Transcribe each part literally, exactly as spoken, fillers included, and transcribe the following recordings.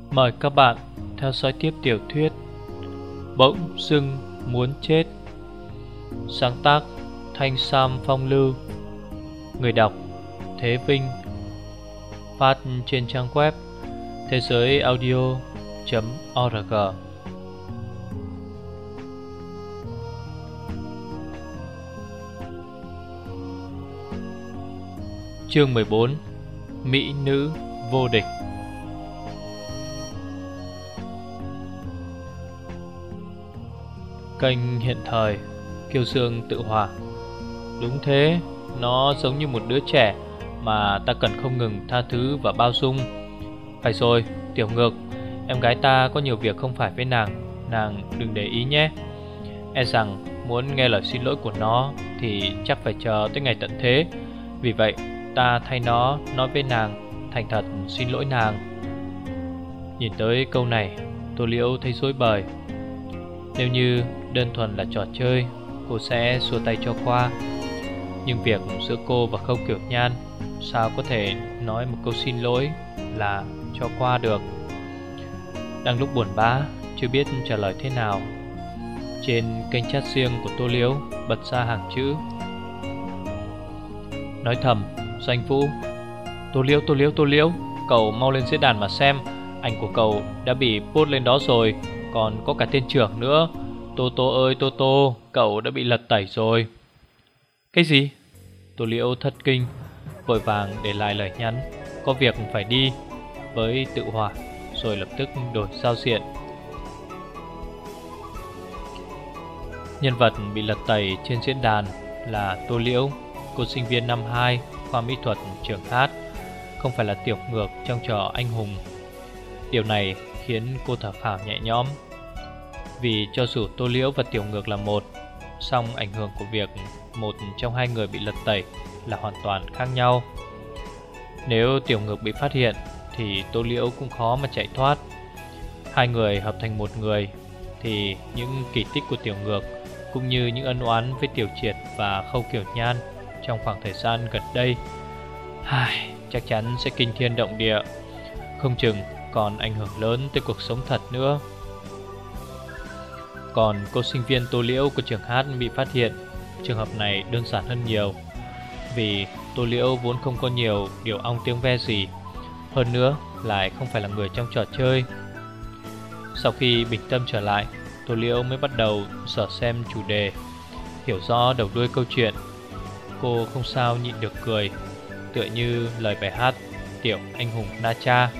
Mời các bạn theo dõi tiếp tiểu thuyết Bỗng dưng muốn chết. Sáng tác Thanh Sam Phong Lưu. Người đọc Thế Vinh. Phát trên trang web thế giới audio chấm org. Chương mười bốn. Mỹ nữ vô địch. Kênh hiện thời Kiêu Dương tự hòa. Đúng thế, nó giống như một đứa trẻ mà ta cần không ngừng tha thứ và bao dung. Phải rồi, Tiểu Ngược, em gái ta có nhiều việc không phải với nàng, nàng đừng để ý nhé. E rằng muốn nghe lời xin lỗi của nó thì chắc phải chờ tới ngày tận thế. Vì vậy ta thay nó nói với nàng, thành thật xin lỗi nàng. Nhìn tới câu này, Tô Liễu thấy rối bời. Nếu như đơn thuần là trò chơi, cô sẽ xua tay cho qua. Nhưng việc giữa cô và Khâu Kiểu Nhan, sao có thể nói một câu xin lỗi là cho qua được. Đang lúc buồn bã, chưa biết trả lời thế nào, trên kênh chat riêng của Tô Liễu bật ra hàng chữ. Nói thầm, Doanh Vũ: Tô Liễu, Tô Liễu, Tô Liễu, cậu mau lên diễn đàn mà xem. Ảnh của cậu đã bị post lên đó rồi, còn có cả tên trưởng nữa. Tô Tô ơi Tô Tô, cậu đã bị lật tẩy rồi. Cái gì? Tô Liễu thất kinh, vội vàng để lại lời nhắn có việc phải đi với Tự Hòa, rồi lập tức đổi giao diện. Nhân vật bị lật tẩy trên diễn đàn là Tô Liễu, cô sinh viên năm hai khoa mỹ thuật trường hát, không phải là Tiểu Ngược trong trò anh hùng. Điều này khiến cô thở phào nhẹ nhõm. Vì cho dù Tô Liễu và Tiểu Ngược là một, song ảnh hưởng của việc một trong hai người bị lật tẩy là hoàn toàn khác nhau. Nếu Tiểu Ngược bị phát hiện thì Tô Liễu cũng khó mà chạy thoát. Hai người hợp thành một người thì những kỳ tích của Tiểu Ngược cũng như những ân oán với Tiểu Triệt và Khâu Kiểu Nhan trong khoảng thời gian gần đây, ai, chắc chắn sẽ kinh thiên động địa, không chừng còn ảnh hưởng lớn tới cuộc sống thật nữa. Còn cô sinh viên Tô Liễu của trường hát bị phát hiện, trường hợp này đơn giản hơn nhiều. Vì Tô Liễu vốn không có nhiều điều ong tiếng ve gì, hơn nữa lại không phải là người trong trò chơi. Sau khi bình tâm trở lại, Tô Liễu mới bắt đầu sở xem chủ đề, hiểu rõ đầu đuôi câu chuyện. Cô không sao nhịn được cười, tựa như lời bài hát Tiểu Anh Hùng Na Cha.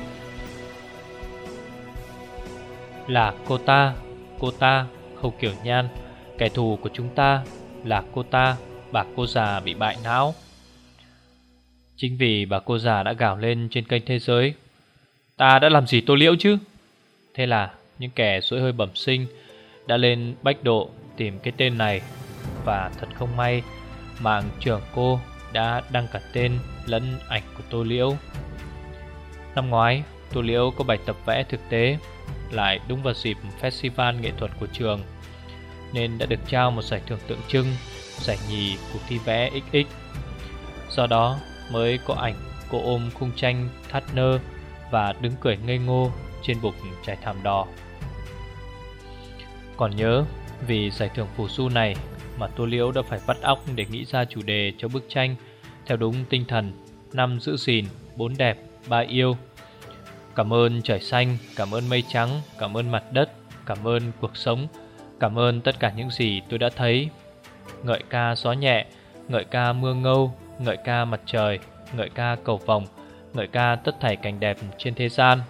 Là cô ta, cô ta, Khâu Kiểu Nhan, kẻ thù của chúng ta. Là cô ta, bà cô già bị bại não. Chính vì bà cô già đã gào lên trên kênh thế giới: Ta đã làm gì Tô Liễu chứ? Thế là những kẻ xối hơi bẩm sinh đã lên bách độ tìm cái tên này. Và thật không may, mạng trưởng cô đã đăng cả tên lẫn ảnh của Tô Liễu. Năm ngoái, Tô Liễu có bài tập vẽ thực tế, lại đúng vào dịp festival nghệ thuật của trường, nên đã được trao một giải thưởng tượng trưng, giải nhì cuộc thi vẽ ích ích. Do đó mới có ảnh cô ôm khung tranh thắt nơ và đứng cười ngây ngô trên bục trải thảm đỏ. Còn nhớ, vì giải thưởng phù du này mà Tô Liễu đã phải vắt óc để nghĩ ra chủ đề cho bức tranh theo đúng tinh thần năm giữ gìn, bốn đẹp, ba yêu. Cảm ơn trời xanh, cảm ơn mây trắng, cảm ơn mặt đất, cảm ơn cuộc sống, cảm ơn tất cả những gì tôi đã thấy. Ngợi ca gió nhẹ, ngợi ca mưa ngâu, ngợi ca mặt trời, ngợi ca cầu vồng, ngợi ca tất thảy cảnh đẹp trên thế gian.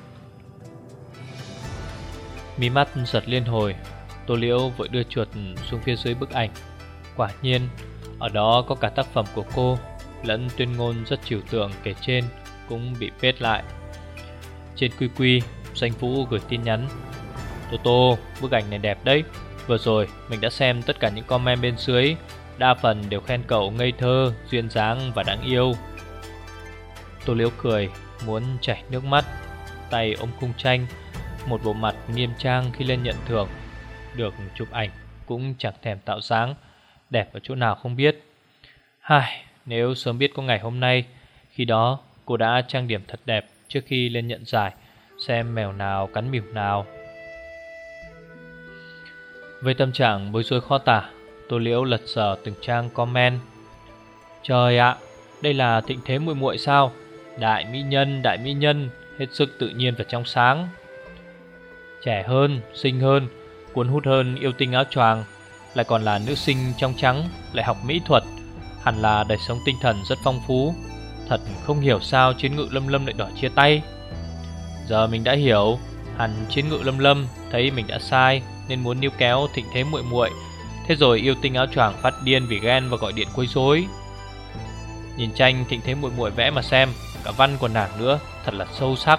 Mí mắt giật liên hồi, Tô Liễu vội đưa chuột xuống phía dưới bức ảnh. Quả nhiên, ở đó có cả tác phẩm của cô, lẫn tuyên ngôn rất trừu tượng kể trên cũng bị paste lại. Trên quy quy, Doanh Vũ gửi tin nhắn: Tô Tô, bức ảnh này đẹp đấy. Vừa rồi mình đã xem tất cả những comment bên dưới, đa phần đều khen cậu ngây thơ, duyên dáng và đáng yêu. Tô Liễu cười muốn chảy nước mắt, tay ôm khung tranh, một bộ mặt nghiêm trang khi lên nhận thưởng. Được chụp ảnh cũng chẳng thèm tạo dáng, đẹp ở chỗ nào không biết. Hai, nếu sớm biết có ngày hôm nay, khi đó cô đã trang điểm thật đẹp trước khi lên nhận giải, xem mèo nào cắn mỉu nào. Với tâm trạng bối rối khó tả, Tô Liễu lật dở từng trang comment. Trời ạ, đây là Thịnh Thế muội muội sao? Đại mỹ nhân, đại mỹ nhân, hết sức tự nhiên và trong sáng. Trẻ hơn, xinh hơn, cuốn hút hơn yêu tinh áo choàng, lại còn là nữ sinh trong trắng, lại học mỹ thuật, hẳn là đời sống tinh thần rất phong phú. Thật không hiểu sao Chiến Ngự Lâm Lâm lại đòi chia tay. Giờ mình đã hiểu, hẳn Chiến Ngự Lâm Lâm thấy mình đã sai nên muốn níu kéo Thịnh Thế muội muội. Thế rồi yêu tinh áo choàng phát điên vì ghen và gọi điện quấy rối. Nhìn tranh Thịnh Thế muội muội vẽ mà xem, cả văn của nàng nữa, thật là sâu sắc.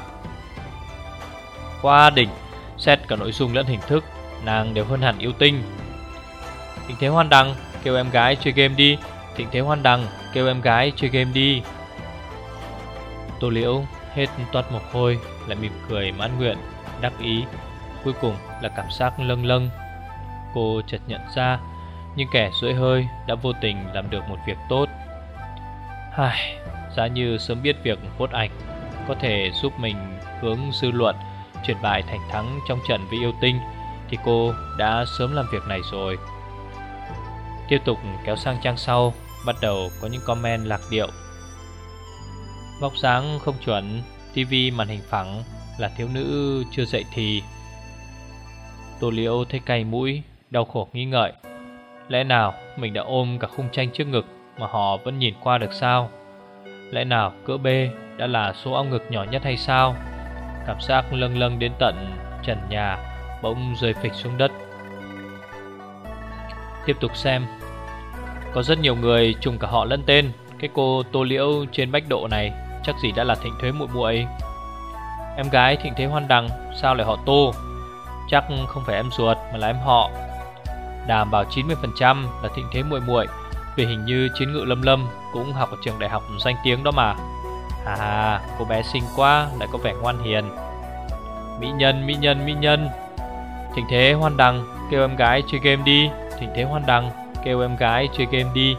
Quá đỉnh, xét cả nội dung lẫn hình thức, nàng đều hơn hẳn yêu tinh. Thịnh Thế Hoan Đằng, kêu em gái chơi game đi. Thịnh Thế Hoan Đằng, kêu em gái chơi game đi. Tô Liễu hết toát mồ hôi, lại mỉm cười mãn nguyện, đắc ý. Cuối cùng là cảm giác lâng lâng. Cô chợt nhận ra, những kẻ duỗi hơi đã vô tình làm được một việc tốt. Hài, giá như sớm biết việc phốt ảnh có thể giúp mình hướng dư luận chuyển bại thành thắng trong trận với yêu tinh, thì cô đã sớm làm việc này rồi. Tiếp tục kéo sang trang sau, bắt đầu có những comment lạc điệu. Vóc dáng không chuẩn, tivi màn hình phẳng, là thiếu nữ chưa dậy thì. Tô Liễu thấy cay mũi, đau khổ nghĩ ngợi. Lẽ nào mình đã ôm cả khung tranh trước ngực mà họ vẫn nhìn qua được sao? Lẽ nào cỡ B đã là số áo ngực nhỏ nhất hay sao? Cảm giác lâng lâng đến tận trần nhà, bỗng rơi phịch xuống đất. Tiếp tục xem. Có rất nhiều người trùng cả họ lẫn tên. Cái cô Tô Liễu trên bách độ này chắc gì đã là Thịnh Thế muội muội. Em gái Thịnh Thế Hoan Đằng sao lại họ Tô? Chắc không phải em ruột mà là em họ. Đảm bảo chín mươi phần trăm là Thịnh Thế muội muội, vì hình như Chiến Ngự Lâm Lâm cũng học ở trường đại học danh tiếng đó mà. À, cô bé xinh quá, lại có vẻ ngoan hiền. Mỹ nhân, mỹ nhân, mỹ nhân. Thịnh Thế Hoan Đằng, kêu em gái chơi game đi. Thịnh Thế Hoan Đằng, kêu em gái chơi game đi.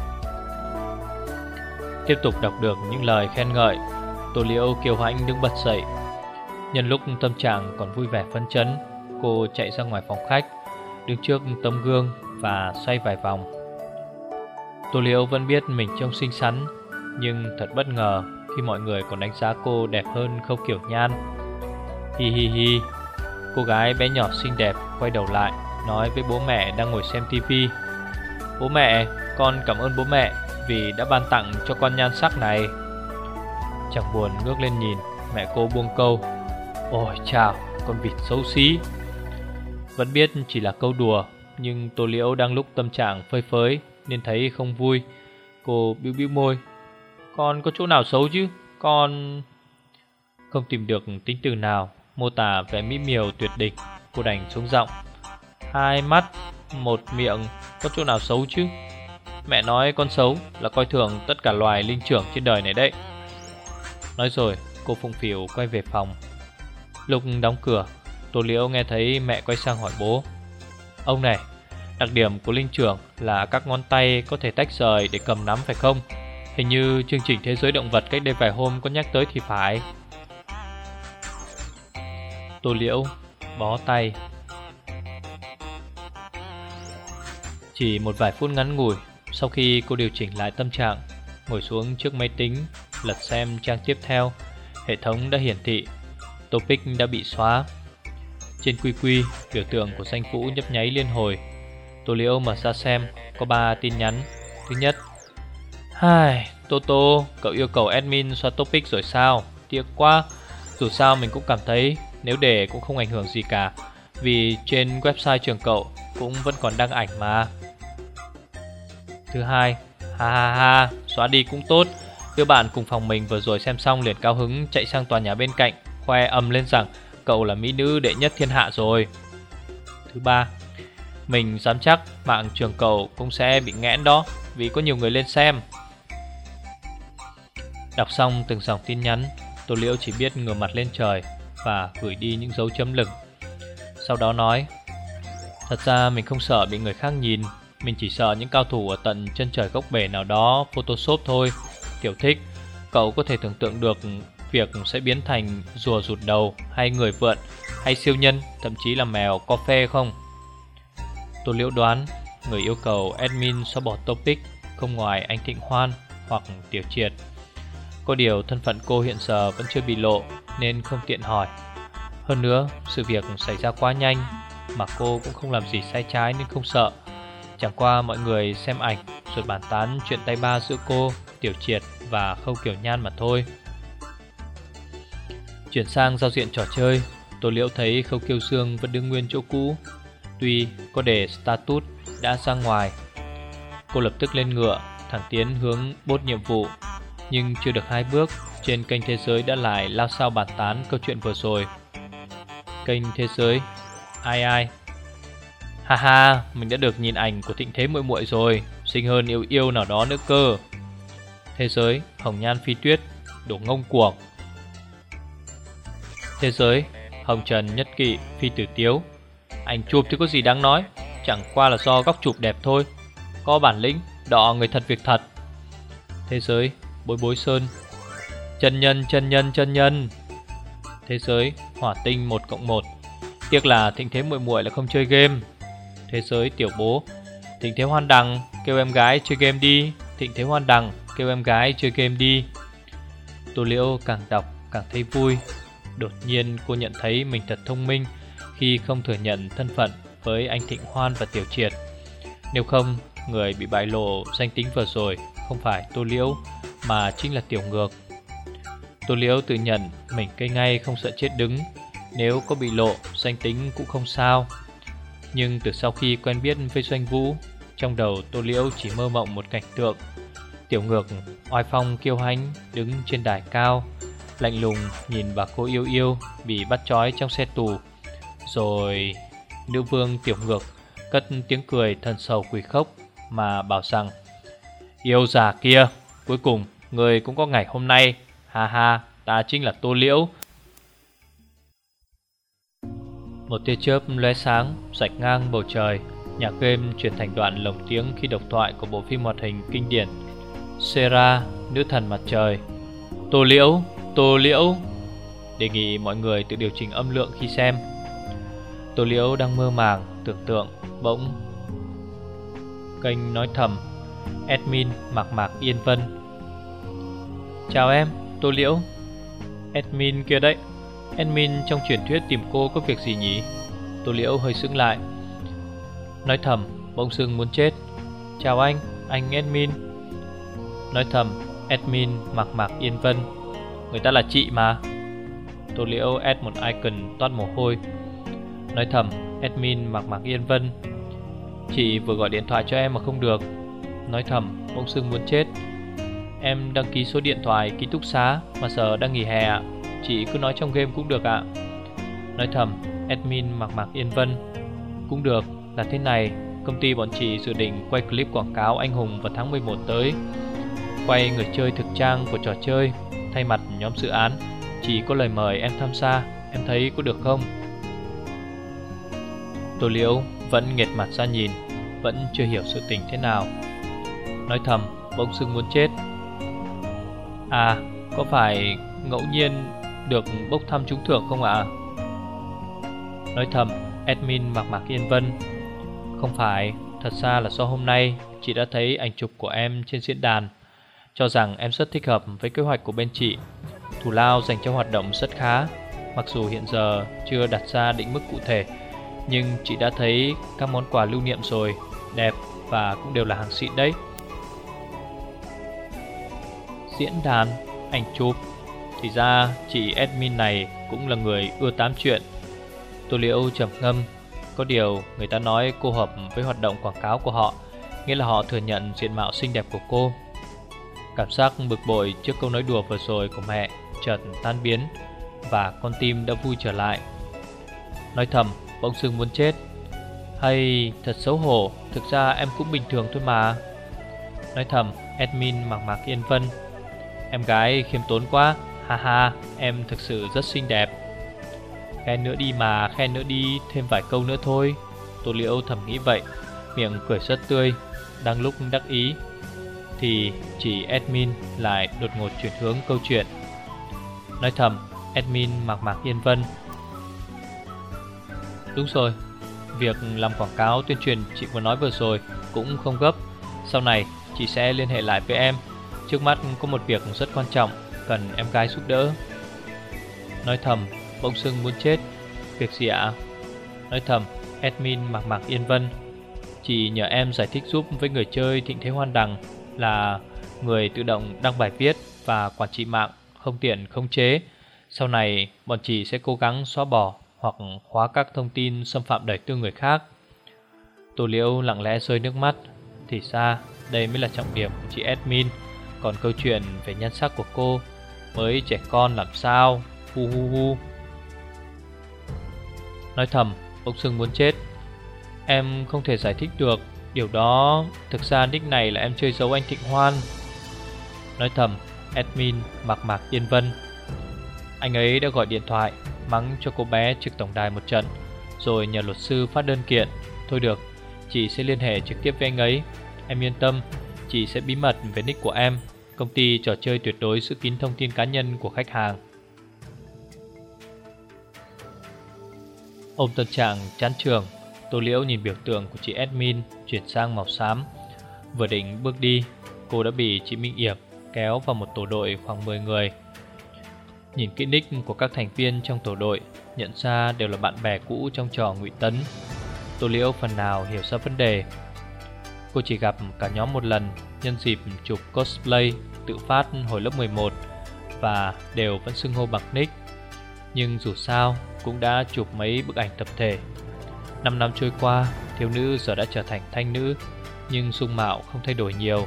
Tiếp tục đọc được những lời khen ngợi, Tô Liễu kiêu hãnh đứng bật dậy. Nhân lúc tâm trạng còn vui vẻ phấn chấn, cô chạy ra ngoài phòng khách, đứng trước tấm gương và xoay vài vòng. Tô Liễu vẫn biết mình trông xinh xắn, nhưng thật bất ngờ khi mọi người còn đánh giá cô đẹp hơn Khâu Kiểu Nhan. Hi hi hi. Cô gái bé nhỏ xinh đẹp quay đầu lại, nói với bố mẹ đang ngồi xem tivi. Bố mẹ, con cảm ơn bố mẹ vì đã ban tặng cho con nhan sắc này. Chẳng buồn ngước lên nhìn, mẹ cô buông câu. Ôi chào, con vịt xấu xí. Vẫn biết chỉ là câu đùa, nhưng Tô Liễu đang lúc tâm trạng phơi phới nên thấy không vui. Cô bĩu bĩu môi. Con có chỗ nào xấu chứ? Con... Không tìm được tính từ nào mô tả vẻ mỹ miều tuyệt đỉnh, cô đành xuống giọng. Hai mắt, một miệng, có chỗ nào xấu chứ? Mẹ nói con xấu là coi thường tất cả loài linh trưởng trên đời này đấy. Nói rồi cô phụng phịu quay về phòng. Lúc đóng cửa, Tô Liễu nghe thấy mẹ quay sang hỏi bố. Ông này, đặc điểm của linh trưởng là các ngón tay có thể tách rời để cầm nắm phải không? Hình như chương trình Thế giới động vật cách đây vài hôm có nhắc tới thì phải. Tô Liễu bó tay. Chỉ một vài phút ngắn ngủi sau khi cô điều chỉnh lại tâm trạng, ngồi xuống trước máy tính, lật xem trang tiếp theo, hệ thống đã hiển thị topic đã bị xóa. Trên quy quy, biểu tượng của danh Vũ nhấp nháy liên hồi. Tô Liễu mở ra xem, có ba tin nhắn. Thứ nhất: Hai, Toto, cậu yêu cầu admin xóa topic rồi sao? Tiếc quá. Dù sao mình cũng cảm thấy nếu để cũng không ảnh hưởng gì cả, vì trên website trường cậu cũng vẫn còn đăng ảnh mà. Thứ hai: Ha ha ha, xóa đi cũng tốt. Đứa bạn cùng phòng mình vừa rồi xem xong liền cao hứng chạy sang tòa nhà bên cạnh, khoe ầm lên rằng cậu là mỹ nữ đệ nhất thiên hạ rồi. Thứ ba: Mình dám chắc mạng trường cậu cũng sẽ bị nghẽn đó, vì có nhiều người lên xem. Đọc xong từng dòng tin nhắn, Tô Liễu chỉ biết ngửa mặt lên trời và gửi đi những dấu chấm lửng. Sau đó nói: Thật ra mình không sợ bị người khác nhìn, mình chỉ sợ những cao thủ ở tận chân trời góc bể nào đó Photoshop thôi. Tiểu thích, cậu có thể tưởng tượng được việc sẽ biến thành rùa rụt đầu, hay người vượn, hay siêu nhân, thậm chí là mèo co phê không? Tô Liễu đoán người yêu cầu admin xóa bỏ topic không ngoài anh Thịnh Hoan hoặc Tiểu Triệt. Có điều thân phận cô hiện giờ vẫn chưa bị lộ nên không tiện hỏi. Hơn nữa sự việc xảy ra quá nhanh, mà cô cũng không làm gì sai trái nên không sợ. Chẳng qua mọi người xem ảnh rồi bàn tán chuyện tay ba giữa cô, Tiểu Triệt và Khâu Kiều Nhan mà thôi. Chuyển sang giao diện trò chơi, Tô Liễu thấy Khâu Kiêu Dương vẫn đứng nguyên chỗ cũ. Tuy có đề status đã ra ngoài. Cô lập tức lên ngựa thẳng tiến hướng bốt nhiệm vụ. Nhưng chưa được hai bước, trên kênh thế giới đã lại lao sao bàn tán câu chuyện vừa rồi. Kênh thế giới, ai ai ha ha, mình đã được nhìn ảnh của Thịnh Thế muội muội rồi, xinh hơn yêu yêu nào đó nữa cơ. Thế giới, Hồng Nhan Phi Tuyết, đồ ngông cuồng. Thế giới, Hồng Trần Nhất Kỵ Phi Tử Tiếu, ảnh chụp thì có gì đáng nói, chẳng qua là do góc chụp đẹp thôi. Có bản lĩnh, đọ người thật việc thật. Thế giới, Bối Bối Sơn, chân nhân chân nhân chân nhân. Thế giới, Hỏa Tinh một cộng một, tiếc là Thịnh Thế muội muội là không chơi game. Thế giới, Tiểu Bố, Thịnh Thế Hoan Đằng kêu em gái chơi game đi, Thịnh Thế Hoan Đằng kêu em gái chơi game đi. Tô Liễu càng đọc càng thấy vui. Đột nhiên cô nhận thấy mình thật thông minh khi không thừa nhận thân phận với anh Thịnh Hoan và Tiểu Triệt. Nếu không, người bị bại lộ danh tính vừa rồi không phải Tô Liễu mà chính là Tiểu Ngược. Tô Liễu tự nhận mình cây ngay không sợ chết đứng, nếu có bị lộ danh tính cũng không sao. Nhưng từ sau khi quen biết với Doanh Vũ, trong đầu Tô Liễu chỉ mơ mộng một cảnh tượng: Tiểu Ngược oai phong kiêu hãnh đứng trên đài cao, lạnh lùng nhìn vào cô yêu yêu bị bắt trói trong xe tù. Rồi nữ vương Tiểu Ngược cất tiếng cười thần sầu quỷ khốc mà bảo rằng: yêu già kia, cuối cùng người cũng có ngày hôm nay, ha ha, ta chính là Tô Liễu. Một tia chớp lóe sáng rạch ngang bầu trời. Nhạc game chuyển thành đoạn lồng tiếng khi độc thoại của bộ phim hoạt hình kinh điển Sera, nữ thần mặt trời. Tô Liễu, Tô Liễu. Đề nghị mọi người tự điều chỉnh âm lượng khi xem. Tô Liễu đang mơ màng tưởng tượng, bỗng kênh nói thầm: admin Mạc Mạc Yên Vân. Chào em, Tô Liễu. Admin kia đấy. Admin trong truyền thuyết tìm cô có việc gì nhỉ? Tô Liễu hơi sững lại, nói thầm bỗng dưng muốn chết. Chào anh, anh admin. Nói thầm admin Mạc Mạc Yên Vân. Người ta là chị mà. Tô Liễu add một icon toát mồ hôi. Nói thầm admin Mạc Mạc Yên Vân. Chị vừa gọi điện thoại cho em mà không được. Nói thầm bỗng dưng muốn chết. Em đăng ký số điện thoại ký túc xá mà giờ đang nghỉ hè ạ. Chị cứ nói trong game cũng được ạ. Nói thầm admin Mạc Mạc Yên Vân. Cũng được, là thế này, công ty bọn chị dự định quay clip quảng cáo anh hùng vào tháng mười một tới. Quay người chơi thực trang của trò chơi. Thay mặt nhóm dự án, chị có lời mời em tham gia, em thấy có được không? Tô Liễu vẫn nghệt mặt ra nhìn, vẫn chưa hiểu sự tình thế nào. Nói thầm bỗng dưng muốn chết. À, có phải ngẫu nhiên được bốc thăm trúng thưởng không ạ? Nói thầm admin Mạc Mạc Yên Vân. Không phải, thật ra là do hôm nay chị đã thấy ảnh chụp của em trên diễn đàn, cho rằng em rất thích hợp với kế hoạch của bên chị. Thù lao dành cho hoạt động rất khá. Mặc dù hiện giờ chưa đặt ra định mức cụ thể, nhưng chị đã thấy các món quà lưu niệm rồi, đẹp và cũng đều là hàng xịn đấy. Diễn đàn, ảnh chụp. Thì ra chị admin này cũng là người ưa tám chuyện. Tô Liễu trầm ngâm. Có điều người ta nói cô hợp với hoạt động quảng cáo của họ, nghĩa là họ thừa nhận diện mạo xinh đẹp của cô. Cảm giác bực bội trước câu nói đùa vừa rồi của mẹ chợt tan biến, và con tim đã vui trở lại. Nói thầm bỗng dưng muốn chết. Hay thật xấu hổ, thực ra em cũng bình thường thôi mà. Nói thầm admin Mạc Mạc Yên Vân. Em gái khiêm tốn quá, ha ha, em thực sự rất xinh đẹp. Khen nữa đi mà, khen nữa đi, thêm vài câu nữa thôi. Tô Liễu thầm nghĩ vậy, miệng cười rất tươi. Đang lúc đắc ý thì chỉ admin lại đột ngột chuyển hướng câu chuyện. Nói thầm, admin Mạc Mạc Yên Vân. Đúng rồi, việc làm quảng cáo tuyên truyền chị vừa nói vừa rồi cũng không gấp. Sau này chị sẽ liên hệ lại với em. Trước mắt có một việc rất quan trọng, cần em gái giúp đỡ. Nói thầm, bỗng dưng muốn chết. Việc gì ạ? Nói thầm, admin Mạc Mạc Yên Vân. Chị nhờ em giải thích giúp với người chơi Thịnh Thế Hoan Đằng là người tự động đăng bài viết và quản trị mạng không tiện khống chế. Sau này bọn chị sẽ cố gắng xóa bỏ hoặc khóa các thông tin xâm phạm đời tư người khác. Tô Liễu lặng lẽ rơi nước mắt. Thì ra đây mới là trọng điểm của chị admin. Còn câu chuyện về nhan sắc của cô mới trẻ con làm sao. Hu hu hu. Nói thầm, bỗng dưng muốn chết. Em không thể giải thích được điều đó. Thực ra nick này là em chơi giấu anh Thịnh Hoan. Nói thầm, admin Mạc Mạc Yên Vân. Anh ấy đã gọi điện thoại mắng cho cô bé trực tổng đài một trận, rồi nhờ luật sư phát đơn kiện. Thôi được, chị sẽ liên hệ trực tiếp với anh ấy. Em yên tâm, chị sẽ bí mật về nick của em. Công ty trò chơi tuyệt đối giữ kín thông tin cá nhân của khách hàng. Ôm tâm trạng chán trường, Tô Liễu nhìn biểu tượng của chị admin chuyển sang màu xám. Vừa định bước đi, cô đã bị chị Minh Yểm kéo vào một tổ đội khoảng mười người. Nhìn kỹ nick của các thành viên trong tổ đội, nhận ra đều là bạn bè cũ trong trò ngụy tấn. Tô Liễu phần nào hiểu ra vấn đề. Cô chỉ gặp cả nhóm một lần nhân dịp chụp cosplay tự phát hồi lớp mười một, và đều vẫn xưng hô bằng nick. Nhưng dù sao cũng đã chụp mấy bức ảnh tập thể. Năm năm trôi qua, thiếu nữ giờ đã trở thành thanh nữ, nhưng dung mạo không thay đổi nhiều.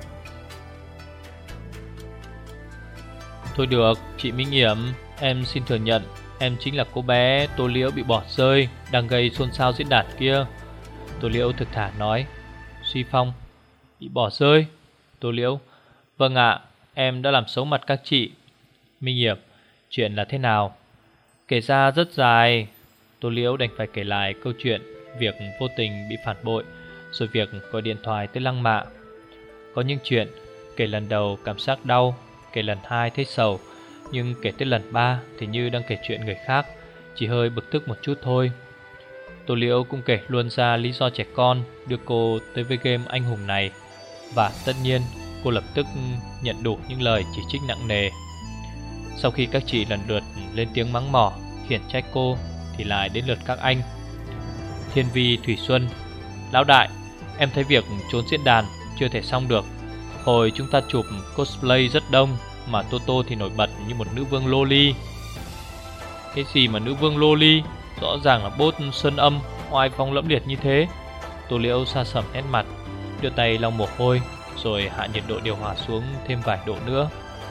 Thôi được, chị Minh Yểm, em xin thừa nhận em chính là cô bé Tô Liễu bị bỏ rơi, đang gây xôn xao diễn đàn kia. Tô Liễu thực thà nói. Suy Phong, bị bỏ rơi? Tô Liễu, vâng ạ, em đã làm xấu mặt các chị. Minh Yểm, chuyện là thế nào? Kể ra rất dài. Tô Liễu đành phải kể lại câu chuyện việc vô tình bị phản bội, rồi việc gọi điện thoại tới Lăng Mạ. Có những chuyện kể lần đầu cảm giác đau, kể lần hai thấy sầu, nhưng kể tới lần ba thì như đang kể chuyện người khác, chỉ hơi bực tức một chút thôi. Tô Liễu cũng kể luôn ra lý do trẻ con đưa cô tới với game anh hùng này. Và tất nhiên cô lập tức nhận đủ những lời chỉ trích nặng nề. Sau khi các chị lần lượt lên tiếng mắng mỏ, khiển trách cô, thì lại đến lượt các anh. Thiên Vi Thủy Xuân, lão đại, em thấy việc trốn diễn đàn chưa thể xong được. Hồi chúng ta chụp cosplay rất đông, mà Toto thì nổi bật như một nữ vương loli. Cái gì mà nữ vương loli? Rõ ràng là bốt sơn âm, oai phong lẫm liệt như thế. Tô Liễu sa sầm nét mặt, đưa tay lau mồ hôi, rồi hạ nhiệt độ điều hòa xuống thêm vài độ nữa.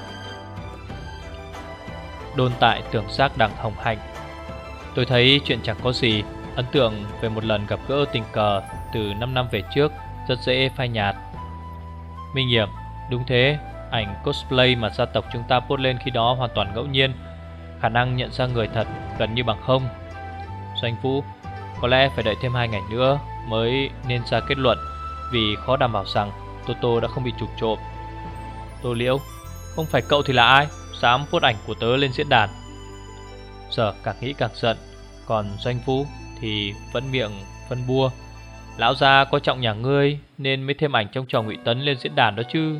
Đôn tại tưởng giác đằng hồng hạnh. Tôi thấy chuyện chẳng có gì. Ấn tượng về một lần gặp gỡ tình cờ từ năm năm về trước rất dễ phai nhạt. Minh Hiểm, đúng thế. Ảnh cosplay mà gia tộc chúng ta post lên khi đó hoàn toàn ngẫu nhiên, khả năng nhận ra người thật gần như bằng không. Doanh Vũ, có lẽ phải đợi thêm hai ngày nữa mới nên ra kết luận, vì khó đảm bảo rằng Toto đã không bị chụp trộm. Tô Liễu, không phải cậu thì là ai dám post ảnh của tớ lên diễn đàn? Giờ càng nghĩ càng giận. Còn Doanh Vũ thì vẫn miệng phân bua. Lão gia có trọng nhà ngươi nên mới thêm ảnh trong trò ngụy tấn lên diễn đàn đó chứ.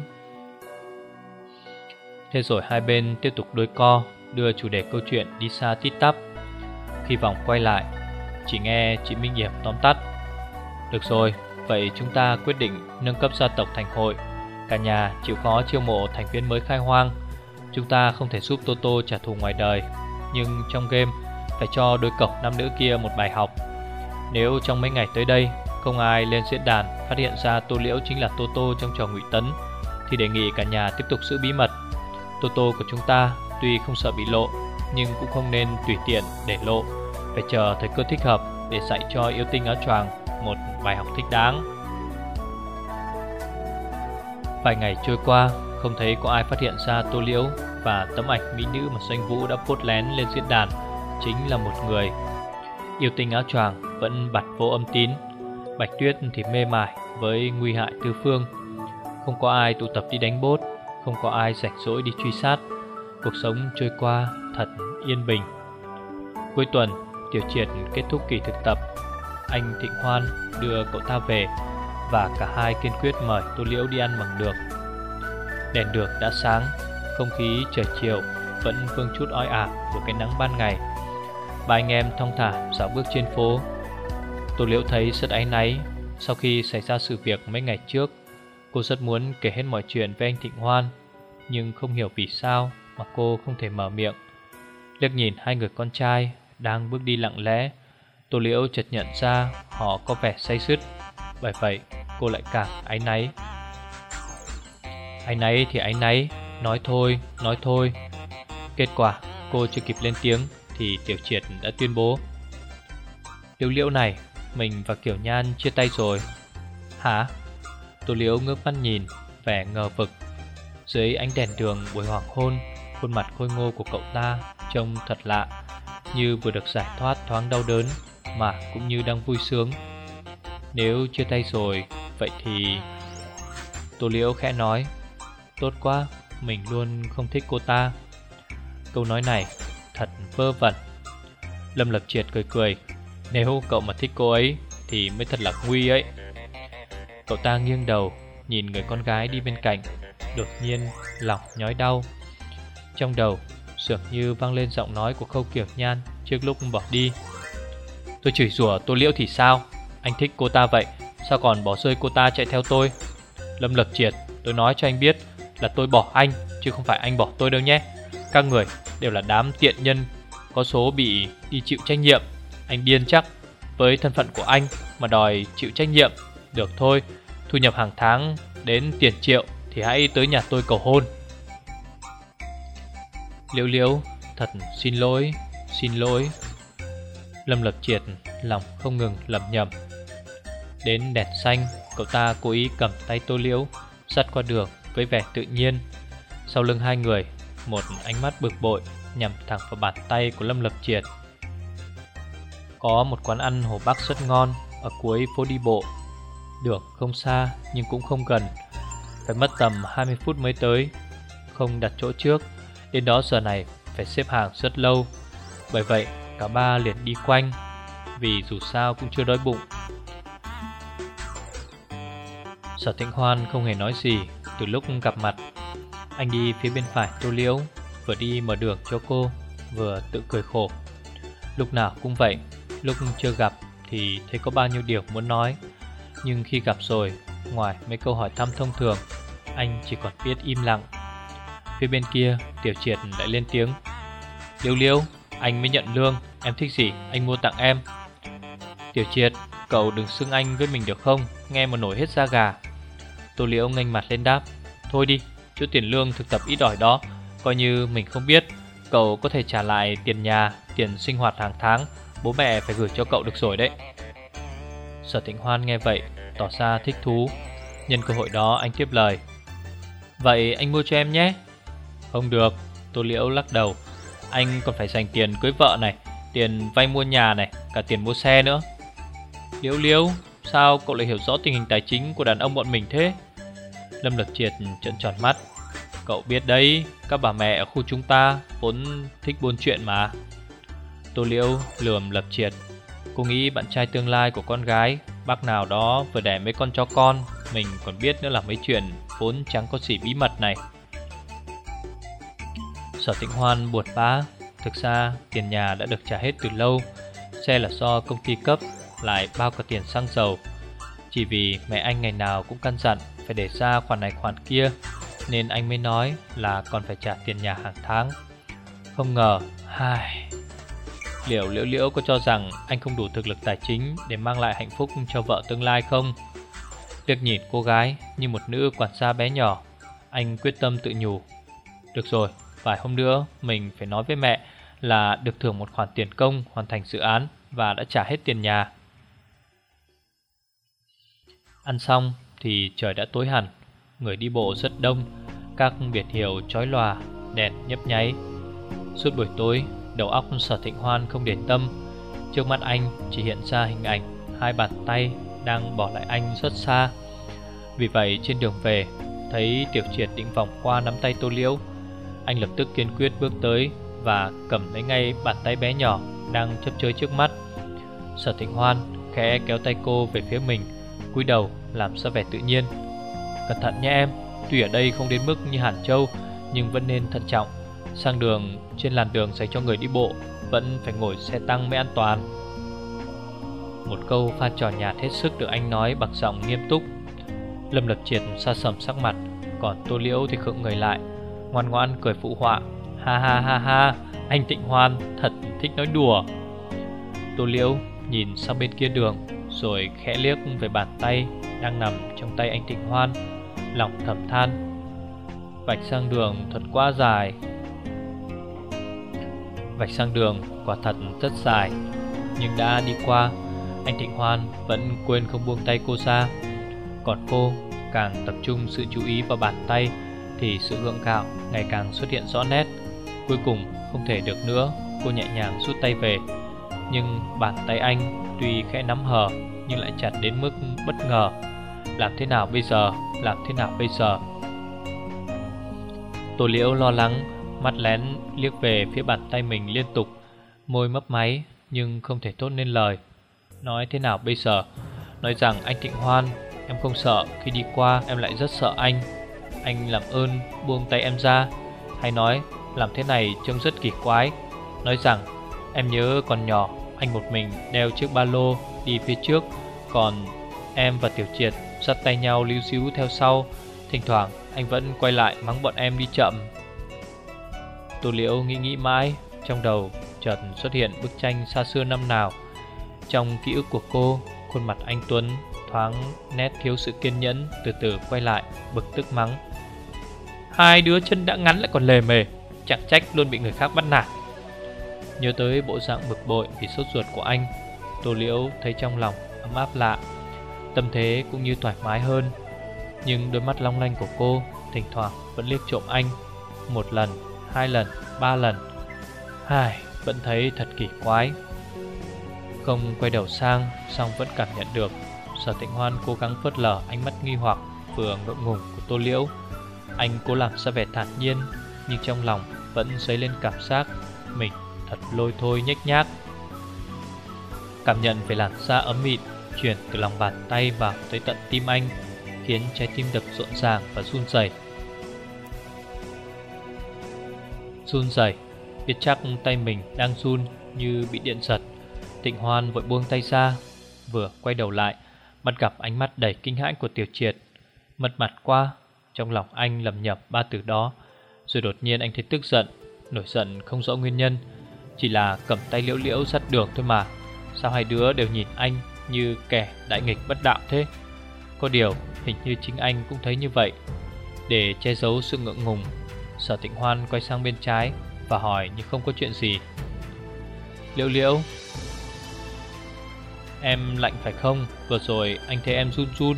Thế rồi hai bên tiếp tục đôi co, đưa chủ đề câu chuyện đi xa tít tắp. Khi vòng quay lại, chỉ nghe chị Minh Hiểm tóm tắt. Được rồi, vậy chúng ta quyết định nâng cấp gia tộc thành hội. Cả nhà chịu khó chiêu mộ thành viên mới khai hoang. Chúng ta không thể giúp Toto trả thù ngoài đời, nhưng trong game phải cho đôi cộc nam nữ kia một bài học. Nếu trong mấy ngày tới đây không ai lên diễn đàn phát hiện ra Tô Liễu chính là Toto trong trò ngụy tấn, thì đề nghị cả nhà tiếp tục giữ bí mật. Toto của chúng ta tuy không sợ bị lộ, nhưng cũng không nên tùy tiện để lộ. Phải chờ thời cơ thích hợp để dạy cho yêu tinh áo choàng một bài học thích đáng. Vài ngày trôi qua, không thấy có ai phát hiện ra Tô Liễu và tấm ảnh mỹ nữ mà Doanh Vũ đã post lén lên diễn đàn chính là một người. Yêu tinh áo choàng vẫn bặt vô âm tín, Bạch Tuyết thì mê mải với nguy hại tứ phương. Không có ai tụ tập đi đánh bốt, không có ai rảnh rỗi đi truy sát. cuộc sống trôi qua thật yên bình. Cuối tuần, Tiểu Triệt kết thúc kỳ thực tập. Anh Thịnh Hoan đưa cậu ta về và cả hai kiên quyết mời Tô Liễu đi ăn bằng được. Đèn đường đã sáng, không khí trời chiều vẫn vương chút oi ả của cái nắng ban ngày. Ba anh em thong thả dạo bước trên phố. Tô Liễu thấy rất áy náy. Sau khi xảy ra sự việc mấy ngày trước, cô rất muốn kể hết mọi chuyện với anh Thịnh Hoan, nhưng không hiểu vì sao mà cô không thể mở miệng. Liếc nhìn hai người con trai đang bước đi lặng lẽ, Tô Liễu chợt nhận ra họ có vẻ say sứt. Bởi vậy cô lại càng áy náy. Áy náy thì áy náy, nói thôi, nói thôi. Kết quả cô chưa kịp lên tiếng thì Tiểu Triệt đã tuyên bố: Liễu Liễu này, mình và Kiểu Nhan chia tay rồi. Hả? Tô Liễu ngước mắt nhìn, vẻ ngờ vực. Dưới ánh đèn đường buổi hoàng hôn, khuôn mặt khôi ngô của cậu ta trông thật lạ, như vừa được giải thoát thoáng đau đớn, mà cũng như đang vui sướng. Nếu chia tay rồi, vậy thì... Tô Liễu khẽ nói: Tốt quá, mình luôn không thích cô ta. Câu nói này thật vơ vẩn. Lâm Lập Triệt cười cười: Nếu cậu mà thích cô ấy thì mới thật là nguy ấy. Cậu ta nghiêng đầu nhìn người con gái đi bên cạnh, đột nhiên lòng nhói đau. Trong đầu dường như vang lên giọng nói của Khâu Kiểu Nhan trước lúc bỏ đi: Tôi chửi rủa Tô Liễu thì sao? Anh thích cô ta vậy, sao còn bỏ rơi cô ta chạy theo tôi? Lâm Lập Triệt, tôi nói cho anh biết là tôi bỏ anh, chứ không phải anh bỏ tôi đâu nhé. Các người đều là đám tiện nhân, có số bị đi chịu trách nhiệm. Anh điên chắc, với thân phận của anh mà đòi chịu trách nhiệm. Được thôi, thu nhập hàng tháng đến tiền triệu thì hãy tới nhà tôi cầu hôn. Liễu Liễu, thật xin lỗi, xin lỗi. Lâm Lập Triệt lòng không ngừng lẩm nhẩm. Đến đèn xanh, cậu ta cố ý cầm tay Tô Liễu dắt qua đường với vẻ tự nhiên. Sau lưng hai người, một ánh mắt bực bội nhằm thẳng vào bàn tay của Lâm Lập Triệt. Có một quán ăn Hồ Bắc rất ngon ở cuối phố đi bộ. Đường không xa nhưng cũng không gần, phải mất tầm hai mươi phút mới tới. Không đặt chỗ trước, đến đó giờ này phải xếp hàng rất lâu. Bởi vậy cả ba liền đi quanh, vì dù sao cũng chưa đói bụng. Sở Thịnh Hoan không hề nói gì từ lúc gặp mặt. Anh đi phía bên phải Tô Liễu, vừa đi mở đường cho cô, vừa tự cười khổ. Lúc nào cũng vậy, lúc chưa gặp thì thấy có bao nhiêu điều muốn nói, nhưng khi gặp rồi, ngoài mấy câu hỏi thăm thông thường, anh chỉ còn biết im lặng. Phía bên kia, Tiểu Triệt lại lên tiếng: Liễu Liễu, anh mới nhận lương, em thích gì anh mua tặng em. Tiểu Triệt, cậu đừng xưng anh với mình được không, nghe mà nổi hết da gà. Tô Liễu nghênh mặt lên đáp: Thôi đi, chút tiền lương thực tập ít ỏi đó coi như mình không biết. Cậu có thể trả lại tiền nhà, tiền sinh hoạt hàng tháng bố mẹ phải gửi cho cậu được rồi đấy. Sở Thịnh Hoan nghe vậy tỏ ra thích thú. Nhân cơ hội đó anh tiếp lời: Vậy anh mua cho em nhé. Không được, Tô Liễu lắc đầu. Anh còn phải dành tiền cưới vợ này, tiền vay mua nhà này, cả tiền mua xe nữa. Liễu Liễu, sao cậu lại hiểu rõ tình hình tài chính của đàn ông bọn mình thế? Lâm Lập Triệt trợn tròn mắt. Cậu biết đấy, các bà mẹ ở khu chúng ta vốn thích buôn chuyện mà. Tô Liễu lườm Lập Triệt. Cô nghĩ bạn trai tương lai của con gái bác nào đó vừa đẻ mấy con chó con, mình còn biết nữa là mấy chuyện vốn chẳng có gì bí mật này. Sở Thịnh Hoan buồn bã. Thực ra tiền nhà đã được trả hết từ lâu, xe là do công ty cấp, lại bao cả tiền xăng dầu. Chỉ vì mẹ anh ngày nào cũng căn dặn phải để ra khoản này khoản kia, nên anh mới nói là còn phải trả tiền nhà hàng tháng. Không ngờ, hai Liệu Liễu Liễu có cho rằng anh không đủ thực lực tài chính để mang lại hạnh phúc cho vợ tương lai không? Liếc nhìn cô gái như một nữ quản gia bé nhỏ, anh quyết tâm tự nhủ: Được rồi, vài hôm nữa mình phải nói với mẹ là được thưởng một khoản tiền công hoàn thành dự án và đã trả hết tiền nhà. Ăn xong thì trời đã tối hẳn. Người đi bộ rất đông, các biệt hiệu chói lòa, đèn nhấp nháy. Suốt buổi tối, đầu óc Sở Thịnh Hoan không để tâm. Trước mắt anh chỉ hiện ra hình ảnh hai bàn tay đang bỏ lại anh rất xa. Vì vậy trên đường về, thấy Tiểu Triệt định vòng qua nắm tay Tô Liễu, Anh lập tức kiên quyết bước tới và cầm lấy ngay bàn tay bé nhỏ đang chấp chới trước mắt. Sở Thịnh Hoan khẽ kéo tay cô về phía mình, cúi đầu làm ra vẻ tự nhiên. Cẩn thận nhé em, tuy ở đây không đến mức như Hàn Châu, nhưng vẫn nên thận trọng. Sang đường trên làn đường dành cho người đi bộ, vẫn phải ngồi xe tăng mới an toàn. Một câu pha trò nhạt hết sức được anh nói bằng giọng nghiêm túc. Lâm Lập Triệt sa sầm sắc mặt, còn Tô Liễu thì khựng người lại, ngoan ngoãn cười phụ họa. Ha ha ha ha, anh Thịnh Hoan thật thích nói đùa. Tô Liễu nhìn sang bên kia đường, rồi khẽ liếc về bàn tay đang nằm trong tay anh Thịnh Hoan, lòng thầm than. Vạch sang đường thật quá dài. Vạch sang đường quả thật rất dài, nhưng đã đi qua, anh Thịnh Hoan vẫn quên không buông tay cô ra. Còn cô càng tập trung sự chú ý vào bàn tay thì sự gượng gạo ngày càng xuất hiện rõ nét. Cuối cùng không thể được nữa, cô nhẹ nhàng rút tay về. Nhưng bàn tay anh tuy khẽ nắm hờ nhưng lại chặt đến mức bất ngờ. Làm thế nào bây giờ? Làm thế nào bây giờ? Tô Liễu lo lắng, mắt lén liếc về phía bàn tay mình liên tục, môi mấp máy nhưng không thể thốt nên lời. Nói thế nào bây giờ? Nói rằng anh Thịnh Hoan, em không sợ, khi đi qua em lại rất sợ anh. Anh làm ơn buông tay em ra. Hay nói làm thế này trông rất kỳ quái. Nói rằng em nhớ còn nhỏ, anh một mình đeo chiếc ba lô đi phía trước, còn em và Tiểu Triệt dắt tay nhau líu xíu theo sau. Thỉnh thoảng anh vẫn quay lại mắng bọn em đi chậm. Tô Liễu nghĩ nghĩ mãi, trong đầu chợt xuất hiện bức tranh xa xưa năm nào. Trong ký ức của cô, khuôn mặt anh Tuấn thoáng nét thiếu sự kiên nhẫn, từ từ quay lại, bực tức mắng. Hai đứa chân đã ngắn lại còn lề mề, chẳng trách luôn bị người khác bắt nạt. Nhớ tới bộ dạng bực bội vì sốt ruột của anh, Tô Liễu thấy trong lòng ấm áp lạ, tâm thế cũng như thoải mái hơn. Nhưng đôi mắt long lanh của cô thỉnh thoảng vẫn liếc trộm anh, một lần, hai lần, ba lần. Ai, vẫn thấy thật kỳ quái. Không quay đầu sang, song vẫn cảm nhận được Sở Thịnh Hoan cố gắng phớt lờ ánh mắt nghi hoặc vừa ngượng ngùng của Tô Liễu. Anh cố làm ra vẻ thản nhiên, nhưng trong lòng vẫn dấy lên cảm giác mình thật lôi thôi nhếch nhác. Cảm nhận về làn da ấm mịn chuyển từ lòng bàn tay vào tới tận tim anh, khiến trái tim đập rộn ràng và run rẩy. Run rẩy, biết chắc tay mình đang run như bị điện giật. Thịnh Hoan vội buông tay ra, vừa quay đầu lại, bắt gặp ánh mắt đầy kinh hãi của Tiểu Triệt. Mất mặt quá, trong lòng anh lầm nhầm ba từ đó. Rồi đột nhiên anh thấy tức giận, nổi giận không rõ nguyên nhân. Chỉ là cầm tay Liễu Liễu dắt đường thôi mà, sao hai đứa đều nhìn anh như kẻ đại nghịch bất đạo thế? Có điều hình như chính anh cũng thấy như vậy. Để che giấu sự ngượng ngùng, Sở Thịnh Hoan quay sang bên trái và hỏi như không có chuyện gì. Liễu Liễu, em lạnh phải không? Vừa rồi anh thấy em run run.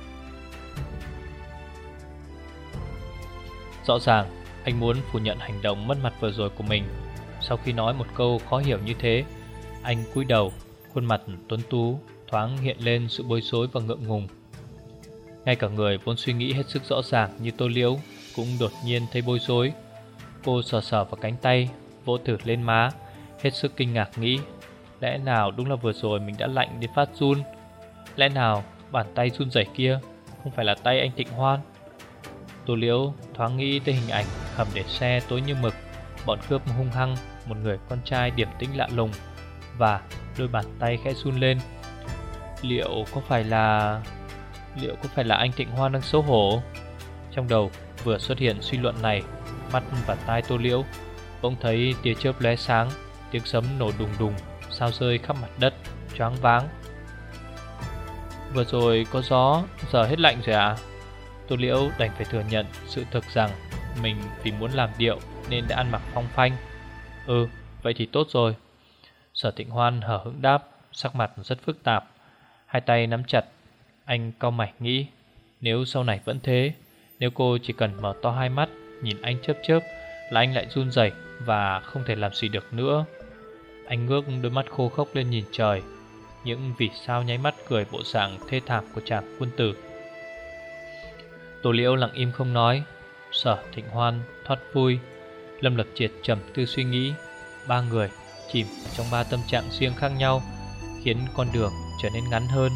Rõ ràng anh muốn phủ nhận hành động mất mặt vừa rồi của mình. Sau khi nói một câu khó hiểu như thế, anh cúi đầu, khuôn mặt tuấn tú thoáng hiện lên sự bối rối và ngượng ngùng. Ngay cả người vốn suy nghĩ hết sức rõ ràng như Tô Liễu cũng đột nhiên thấy bối rối. Cô sờ sờ vào cánh tay, vỗ thử lên má, hết sức kinh ngạc nghĩ, lẽ nào đúng là vừa rồi mình đã lạnh đến phát run? Lẽ nào bàn tay run rẩy kia không phải là tay anh Thịnh Hoan? Tô Liễu thoáng nghĩ tới hình ảnh hầm để xe tối như mực, bọn cướp hung hăng, một người con trai điềm tĩnh lạ lùng, và đôi bàn tay khẽ run lên. Liệu có phải là... Liệu có phải là anh Thịnh Hoan đang xấu hổ? Trong đầu vừa xuất hiện suy luận này, mắt và tai Tô Liễu bỗng thấy tia chớp lóe sáng, tiếng sấm nổ đùng đùng, sao rơi khắp mặt đất, choáng váng. Vừa rồi có gió, giờ hết lạnh rồi à? Tô Liễu đành phải thừa nhận sự thực rằng mình vì muốn làm điệu nên đã ăn mặc phong phanh. Ừ, vậy thì tốt rồi. Sở Thịnh Hoan hờ hững đáp, sắc mặt rất phức tạp, hai tay nắm chặt. Anh cau mày nghĩ, nếu sau này vẫn thế, nếu cô chỉ cần mở to hai mắt nhìn anh chớp chớp là anh lại run rẩy và không thể làm gì được nữa. Anh ngước đôi mắt khô khốc lên nhìn trời, những vì sao nháy mắt cười bộ dạng thê thảm của chàng quân tử. Tô Liễu lặng im không nói. Sở Thịnh Hoan thoát vui, Lâm Lập Triệt trầm tư suy nghĩ. Ba người chìm trong ba tâm trạng riêng khác nhau, khiến con đường trở nên ngắn hơn.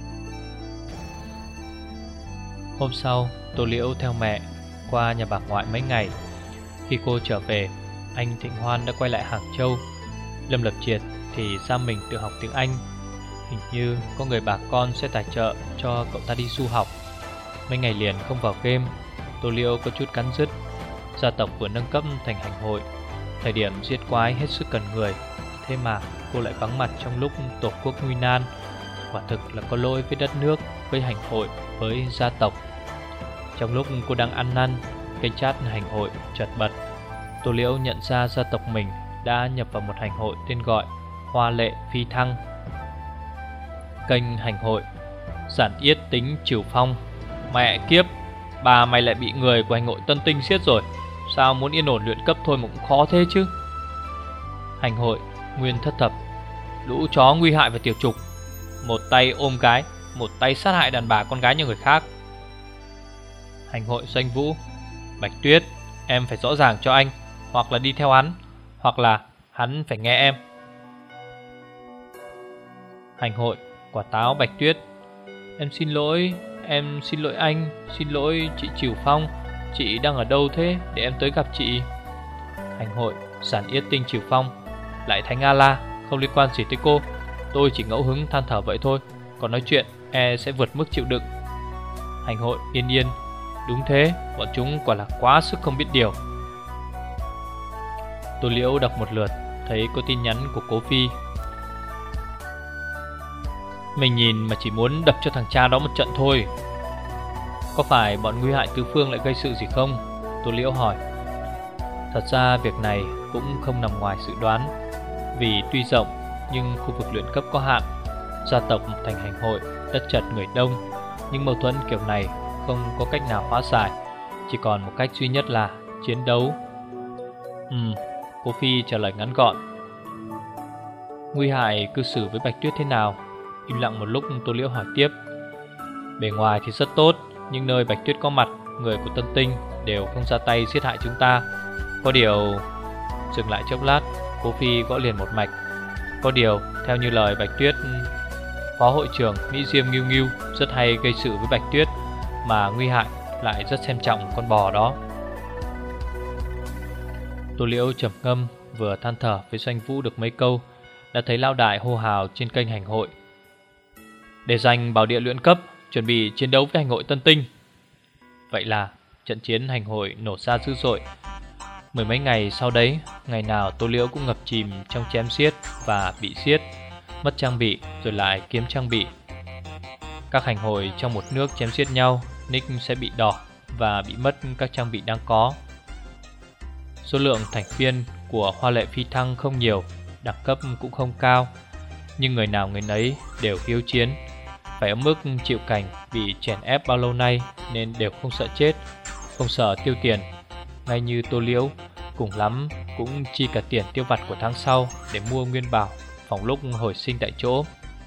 Hôm sau, Tô Liễu theo mẹ qua nhà bà ngoại mấy ngày. Khi cô trở về, anh Thịnh Hoan đã quay lại Hàng Châu. Lâm Lập Triệt thì ra mình tự học tiếng Anh. Hình như có người bà con sẽ tài trợ cho cậu ta đi du học. Mấy ngày liền không vào game, Tô Liễu có chút cắn rứt. Gia tộc vừa nâng cấp thành hành hội, thời điểm giết quái hết sức cần người, thế mà cô lại vắng mặt trong lúc tổ quốc nguy nan. Quả thực là có lỗi với đất nước, với hành hội, với gia tộc. Trong lúc cô đang ăn năn, kênh chat hành hội chợt bật. Tô Liễu nhận ra gia tộc mình đã nhập vào một hành hội tên gọi Hoa Lệ Phi Thăng. Kênh hành hội: Giản Yết Tính Trửu Phong. Mẹ kiếp, bà mày lại bị người của hành hội Tân Tinh giết rồi. Sao muốn yên ổn luyện cấp thôi mà cũng khó thế chứ. Hành hội Nguyên Thất Thập: Lũ chó nguy hại và tiểu trục, một tay ôm gái, một tay sát hại đàn bà con gái như người khác. Hành hội Doanh Vũ: Bạch Tuyết, em phải rõ ràng cho anh, hoặc là đi theo hắn, hoặc là hắn phải nghe em. Hành hội Quả Táo Bạch Tuyết: Em xin lỗi, em xin lỗi anh, xin lỗi chị Trửu Phong. Chị đang ở đâu thế để em tới gặp chị? Hành hội Giản Yết Tinh Trửu Phong: Lại Thánh A-la, không liên quan gì tới cô. Tôi chỉ ngẫu hứng than thở vậy thôi, còn nói chuyện e sẽ vượt mức chịu đựng. Hành hội Yên Yên: Đúng thế, bọn chúng quả là quá sức không biết điều. Tô Liễu đọc một lượt, thấy có tin nhắn của Cố Phi. Mình nhìn mà chỉ muốn đập cho thằng cha đó một trận thôi. Có phải bọn nguy hại tứ phương lại gây sự gì không? Tô Liễu hỏi. Thật ra việc này cũng không nằm ngoài dự đoán. Vì tuy rộng nhưng khu vực luyện cấp có hạn, gia tộc thành hành hội, đất chật người đông. Nhưng mâu thuẫn kiểu này không có cách nào hóa giải, chỉ còn một cách duy nhất là chiến đấu. Ừ, Cố Phi trả lời ngắn gọn. Nguy hại cư xử với Bạch Tuyết thế nào? Im lặng một lúc, Tô Liễu hỏi tiếp. Bề ngoài thì rất tốt, nhưng nơi Bạch Tuyết có mặt, người của Tân Tinh đều không ra tay giết hại chúng ta. Có điều... Dừng lại chốc lát, Cố Phi gõ liền một mạch. Có điều, theo như lời Bạch Tuyết, Phó hội trưởng Mỹ Diêm Ngưu Ngưu rất hay gây sự với Bạch Tuyết, mà nguy hại lại rất xem trọng con bò đó. Tô Liễu trầm ngâm, vừa than thở với Doanh Vũ được mấy câu, đã thấy Lão Đại hô hào trên kênh hành hội. Để giành bảo địa luyện cấp, chuẩn bị chiến đấu với hành hội Tân Tinh. Vậy là trận chiến hành hội nổ ra dữ dội. Mười mấy ngày sau đấy, ngày nào Tô Liễu cũng ngập chìm trong chém giết và bị giết, mất trang bị rồi lại kiếm trang bị. Các hành hội trong một nước chém giết nhau, nick sẽ bị đỏ và bị mất các trang bị đang có. Số lượng thành viên của Hoa Lệ Phi Thăng không nhiều, đẳng cấp cũng không cao, nhưng người nào người nấy đều hiếu chiến. Phải ở mức chịu cảnh bị chèn ép bao lâu nay nên đều không sợ chết, không sợ tiêu tiền. Ngay như Tô Liễu, cùng lắm cũng chi cả tiền tiêu vặt của tháng sau để mua nguyên bảo, phòng lúc hồi sinh tại chỗ.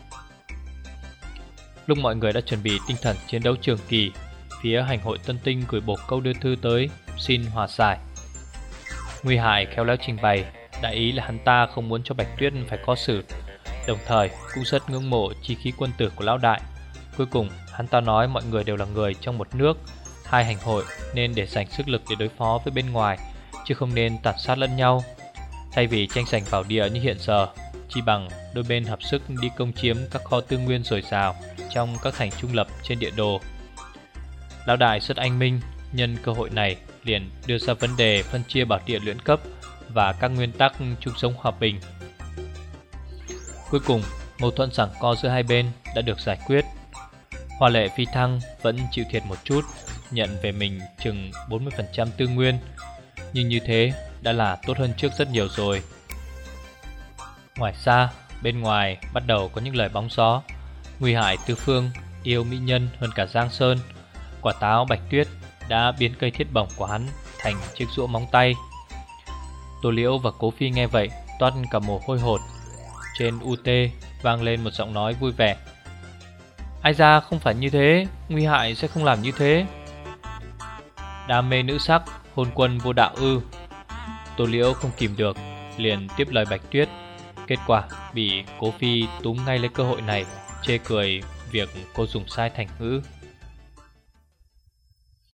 Lúc mọi người đã chuẩn bị tinh thần chiến đấu trường kỳ, phía hành hội Tân Tinh gửi một câu đưa thư tới xin hòa giải. Nguy hại khéo léo trình bày, đại ý là hắn ta không muốn cho Bạch Tuyết phải khó xử, đồng thời cũng rất ngưỡng mộ chi khí quân tử của Lão Đại. Cuối cùng hắn ta nói mọi người đều là người trong một nước, hai hành hội nên để dành sức lực để đối phó với bên ngoài, chứ không nên tàn sát lẫn nhau. Thay vì tranh giành bảo địa như hiện giờ, chi bằng đôi bên hợp sức đi công chiếm các kho tư nguyên dồi dào trong các thành trung lập trên địa đồ. Lão Đại rất anh minh, nhân cơ hội này liền đưa ra vấn đề phân chia bảo địa luyện cấp và các nguyên tắc chung sống hòa bình. Cuối cùng, mâu thuẫn giằng co giữa hai bên đã được giải quyết. Hoa Lệ Phi Thăng vẫn chịu thiệt một chút, nhận về mình chừng bốn mươi phần trăm tư nguyên, nhưng như thế đã là tốt hơn trước rất nhiều rồi. Ngoài ra, bên ngoài bắt đầu có những lời bóng gió. Nguy hại tứ phương yêu mỹ nhân hơn cả Giang Sơn. Quả Táo Bạch Tuyết đã biến cây thiết bổng của hắn thành chiếc rũa móng tay. Tô Liễu và Cố Phi nghe vậy toát cả mồ hôi hột. Trên u tê vang lên một giọng nói vui vẻ. Ai ra không phải như thế, nguy hại sẽ không làm như thế. Đam mê nữ sắc, hôn quân vô đạo ư? Tô Liễu không kìm được, liền tiếp lời Bạch Tuyết. Kết quả bị Cố Phi túm ngay lấy cơ hội này chê cười việc cô dùng sai thành ngữ.